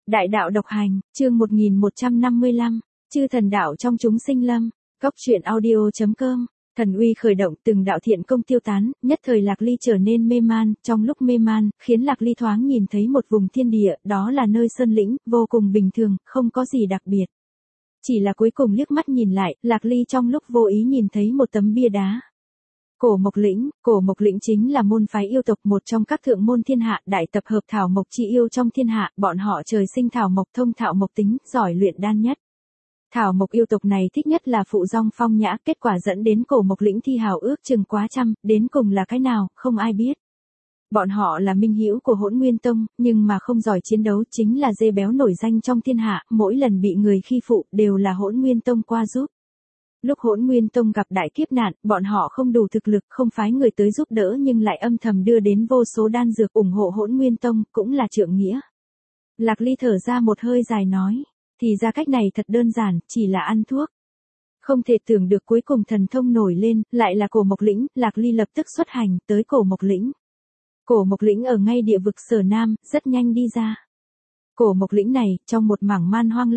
Đại đạo độc hành, chương 1155, chư thần đạo trong chúng sinh lâm, Cốc truyện audio.com, thần uy khởi động, từng đạo thiện công tiêu tán, nhất thời Lạc Ly trở nên mê man, trong lúc mê man, khiến Lạc Ly thoáng nhìn thấy một vùng thiên địa, đó là nơi sơn lĩnh, vô cùng bình thường, không có gì đặc biệt. Chỉ là cuối cùng liếc mắt nhìn lại, Lạc Ly trong lúc vô ý nhìn thấy một tấm bia đá. Cổ Mộc Lĩnh chính là môn phái yêu tộc, một trong các thượng môn thiên hạ, đại tập hợp thảo mộc chi yêu trong thiên hạ, bọn họ trời sinh thảo mộc, thông thạo mộc tính, giỏi luyện đan nhất. Thảo mộc yêu tộc này thích nhất là phụ dong phong nhã, kết quả dẫn đến Cổ Mộc Lĩnh thi hào ước chừng quá trăm, đến cùng là cái nào, không ai biết. Bọn họ là minh hữu của Hỗn Nguyên Tông, nhưng mà không giỏi chiến đấu, chính là dê béo nổi danh trong thiên hạ, mỗi lần bị người khi phụ, đều là Hỗn Nguyên Tông qua giúp. Lúc Hỗn Nguyên Tông gặp đại kiếp nạn, bọn họ không đủ thực lực, không phái người tới giúp đỡ nhưng lại âm thầm đưa đến vô số đan dược ủng hộ Hỗn Nguyên Tông, cũng là trượng nghĩa. Lạc Ly thở ra một hơi dài nói, thì ra cách này thật đơn giản, chỉ là ăn thuốc. Không thể tưởng được cuối cùng thần thông nổi lên, lại là Cổ Mộc Lĩnh, Lạc Ly lập tức xuất hành, tới Cổ Mộc Lĩnh. Cổ Mộc Lĩnh ở ngay địa vực Sở Nam, rất nhanh đi ra. Cổ Mộc Lĩnh này, trong một mảng man hoang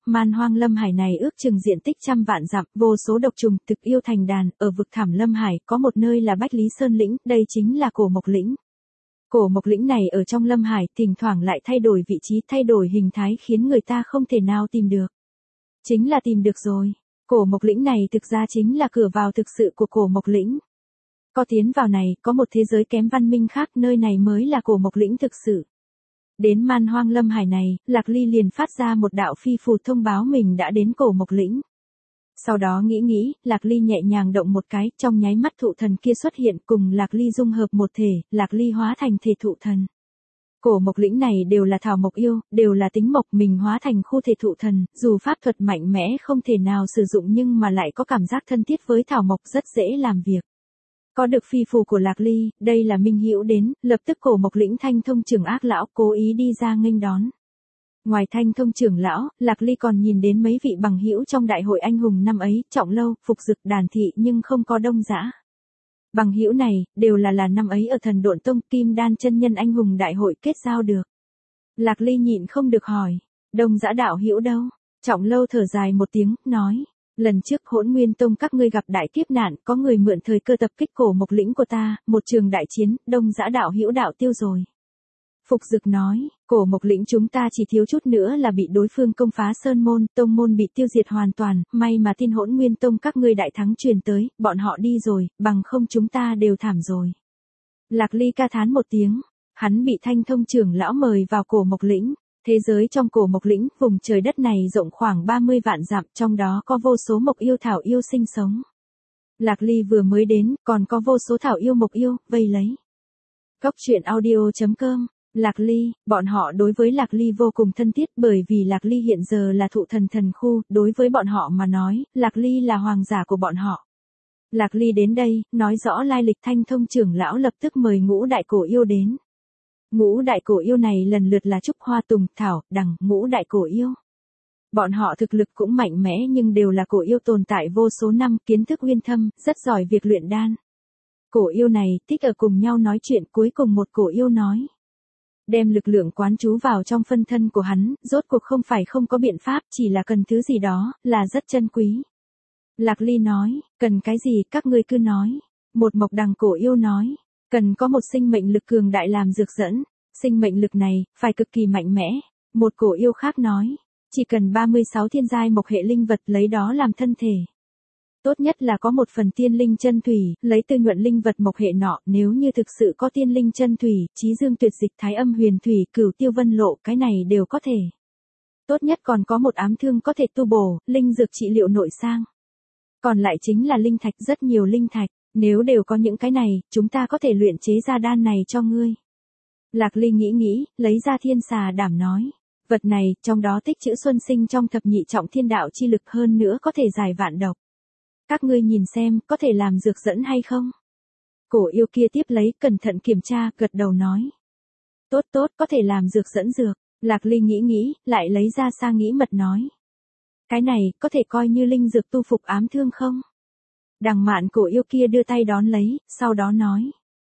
lâm hải này ước chừng diện tích trăm vạn dặm, vô số độc trùng thực yêu thành đàn, ở vực thẳm lâm hải, có một nơi là Bách Lý Sơn Lĩnh, đây chính là Cổ Mộc Lĩnh. Cổ Mộc Lĩnh này ở trong lâm hải, thỉnh thoảng lại thay đổi vị trí, thay đổi hình thái khiến người ta không thể nào tìm được. Chính là tìm được rồi. Cổ Mộc Lĩnh này thực ra chính là cửa vào thực sự của Cổ Mộc Lĩnh. Có tiến vào này, có một thế giới kém văn minh khác, nơi này mới là Cổ Mộc Lĩnh thực sự. Đến man hoang lâm hải này, Lạc Ly liền phát ra một đạo phi phù thông báo mình đã đến Cổ Mộc Lĩnh. Sau đó nghĩ, Lạc Ly nhẹ nhàng động một cái, trong nháy mắt thụ thần kia xuất hiện cùng Lạc Ly dung hợp một thể, Lạc Ly hóa thành thể thụ thần. Cổ Mộc Lĩnh này đều là thảo mộc yêu, đều là tính mộc, mình hóa thành khu thể thụ thần, dù pháp thuật mạnh mẽ không thể nào sử dụng nhưng mà lại có cảm giác thân thiết với thảo mộc, rất dễ làm việc. Có được phi phù của Lạc Ly, đây là minh hữu đến, lập tức Cổ Mộc Lĩnh Thanh Thông trưởng ác lão cố ý đi ra nghênh đón. Ngoài Thanh Thông trưởng lão, Lạc Ly còn nhìn đến mấy vị bằng hữu trong đại hội anh hùng năm ấy, Trọng Lâu, Phục Dực, Đàn Thị nhưng không có Đông Dã. Bằng hữu này, đều là năm ấy ở Thần Độn Tông Kim Đan chân nhân anh hùng đại hội kết giao được. Lạc Ly nhịn không được hỏi, Đông Dã đạo hữu đâu? Trọng Lâu thở dài một tiếng, nói. Lần trước Hỗn Nguyên Tông các ngươi gặp đại kiếp nạn, có người mượn thời cơ tập kích Cổ Mộc Lĩnh của ta, một trường đại chiến, Đông Dã đạo hữu đạo tiêu rồi. Phục Dực nói, Cổ Mộc Lĩnh chúng ta chỉ thiếu chút nữa là bị đối phương công phá sơn môn, tông môn bị tiêu diệt hoàn toàn, may mà tin Hỗn Nguyên Tông các ngươi đại thắng truyền tới, bọn họ đi rồi, bằng không chúng ta đều thảm rồi. Lạc Ly ca thán một tiếng, hắn bị Thanh Thông trưởng lão mời vào Cổ Mộc Lĩnh. Thế giới trong Cổ Mộc Lĩnh, vùng trời đất này rộng khoảng 30 vạn dặm, trong đó có vô số mộc yêu thảo yêu sinh sống. Lạc Ly vừa mới đến, còn có vô số thảo yêu mộc yêu, vây lấy. Cốc truyện audio.com, Lạc Ly, bọn họ đối với Lạc Ly vô cùng thân thiết bởi vì Lạc Ly hiện giờ là thụ thần thần khu, đối với bọn họ mà nói, Lạc Ly là hoàng giả của bọn họ. Lạc Ly đến đây, nói rõ lai lịch. Thanh Thông trưởng lão lập tức mời ngũ đại cổ yêu đến. Ngũ đại cổ yêu này lần lượt là Trúc Hoa Tùng, Thảo, Đằng, ngũ đại cổ yêu. Bọn họ thực lực cũng mạnh mẽ nhưng đều là cổ yêu tồn tại vô số năm, kiến thức uyên thâm, rất giỏi việc luyện đan. Cổ yêu này thích ở cùng nhau nói chuyện, cuối cùng một cổ yêu nói. Đem lực lượng quán trú vào trong phân thân của hắn, rốt cuộc không phải không có biện pháp, chỉ là cần thứ gì đó, là rất chân quý. Lạc Ly nói, cần cái gì các ngươi cứ nói. Một Mộc Đằng cổ yêu nói. Cần có một sinh mệnh lực cường đại làm dược dẫn, sinh mệnh lực này, phải cực kỳ mạnh mẽ. Một cổ yêu khác nói, chỉ cần 36 thiên giai mộc hệ linh vật lấy đó làm thân thể. Tốt nhất là có một phần tiên linh chân thủy, lấy từ nhuận linh vật mộc hệ nọ, nếu như thực sự có tiên linh chân thủy, chí dương tuyệt dịch, thái âm huyền thủy, cửu tiêu vân lộ, cái này đều có thể. Tốt nhất còn có một ám thương có thể tu bổ, linh dược trị liệu nội sang. Còn lại chính là linh thạch, rất nhiều linh thạch. Nếu đều có những cái này, chúng ta có thể luyện chế ra đan này cho ngươi. Lạc Ly nghĩ, lấy ra thiên xà đảm nói. Vật này, trong đó tích trữ xuân sinh trong thập nhị trọng thiên đạo chi lực, hơn nữa có thể giải vạn độc. Các ngươi nhìn xem, có thể làm dược dẫn hay không? Cổ yêu kia tiếp lấy, cẩn thận kiểm tra, gật đầu nói. Tốt, có thể làm dược dẫn dược. Lạc Ly nghĩ, lại lấy ra sa nghĩ mật nói. Cái này, có thể coi như linh dược tu phục ám thương không? Đằng Mạn cổ yêu kia đưa tay đón lấy, sau đó nói.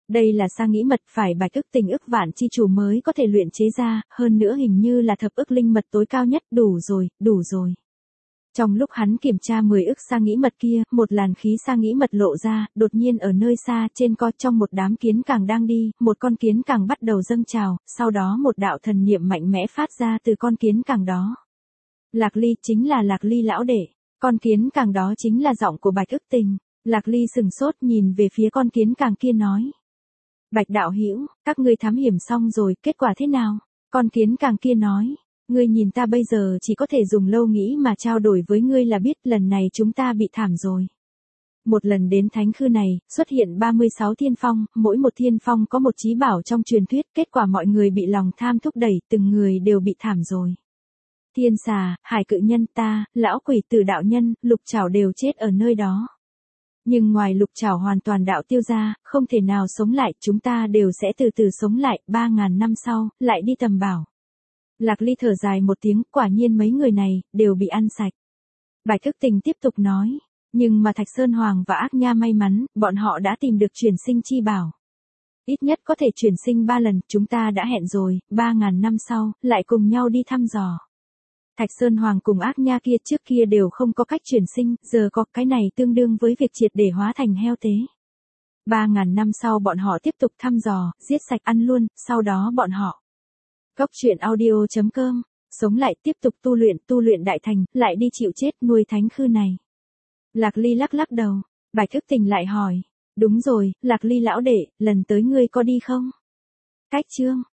Đây là sa nghĩ mật phải bạch ức tình ức vạn chi chủ mới có thể luyện chế ra, hơn nữa hình như là thập ức linh mật tối cao nhất, đủ rồi, đủ rồi. Trong lúc hắn kiểm tra 10 ức sa nghĩ mật kia, một làn khí sa nghĩ mật lộ ra, đột nhiên ở nơi xa trên co trong một đám kiến càng đang đi, một con kiến càng bắt đầu dâng trào, sau đó một đạo thần niệm mạnh mẽ phát ra từ con kiến càng đó. Lạc Ly chính là Lạc Ly lão đệ, con kiến càng đó chính là giọng của bạch ức tình. Lạc Ly sừng sốt nhìn về phía con kiến càng kia nói. Bạch đạo hữu, các ngươi thám hiểm xong rồi, kết quả thế nào? Con kiến càng kia nói. Ngươi nhìn ta bây giờ chỉ có thể dùng lâu nghĩ mà trao đổi với ngươi là biết lần này chúng ta bị thảm rồi. Một lần đến thánh khư này, xuất hiện 36 thiên phong, mỗi một thiên phong có một chí bảo trong truyền thuyết, kết quả mọi người bị lòng tham thúc đẩy, từng người đều bị thảm rồi. Thiên xà, hải cự nhân ta, lão quỷ tử đạo nhân, lục trảo đều chết ở nơi đó. Nhưng ngoài lục trảo hoàn toàn đạo tiêu ra, không thể nào sống lại, chúng ta đều sẽ từ từ sống lại, 3.000 năm sau, lại đi tầm bảo. Lạc Ly thở dài một tiếng, quả nhiên mấy người này, đều bị ăn sạch. Bạch ức tình tiếp tục nói, nhưng mà Thạch Sơn Hoàng và Ác Nha may mắn, bọn họ đã tìm được chuyển sinh chi bảo. Ít nhất có thể chuyển sinh 3 lần, chúng ta đã hẹn rồi, 3.000 năm sau, lại cùng nhau đi thăm dò. Thạch Sơn Hoàng cùng Ác Nha kia trước kia đều không có cách chuyển sinh, giờ có cái này tương đương với việc triệt để hóa thành heo tế. 3.000 năm sau bọn họ tiếp tục thăm dò, giết sạch ăn luôn, sau đó bọn họ. Góc truyện audio.com, sống lại tiếp tục tu luyện đại thành, lại đi chịu chết nuôi thánh khư này. Lạc Ly lắc lắc đầu, Bạch ức tình lại hỏi, đúng rồi, Lạc Ly lão đệ, lần tới ngươi có đi không? Cách chương.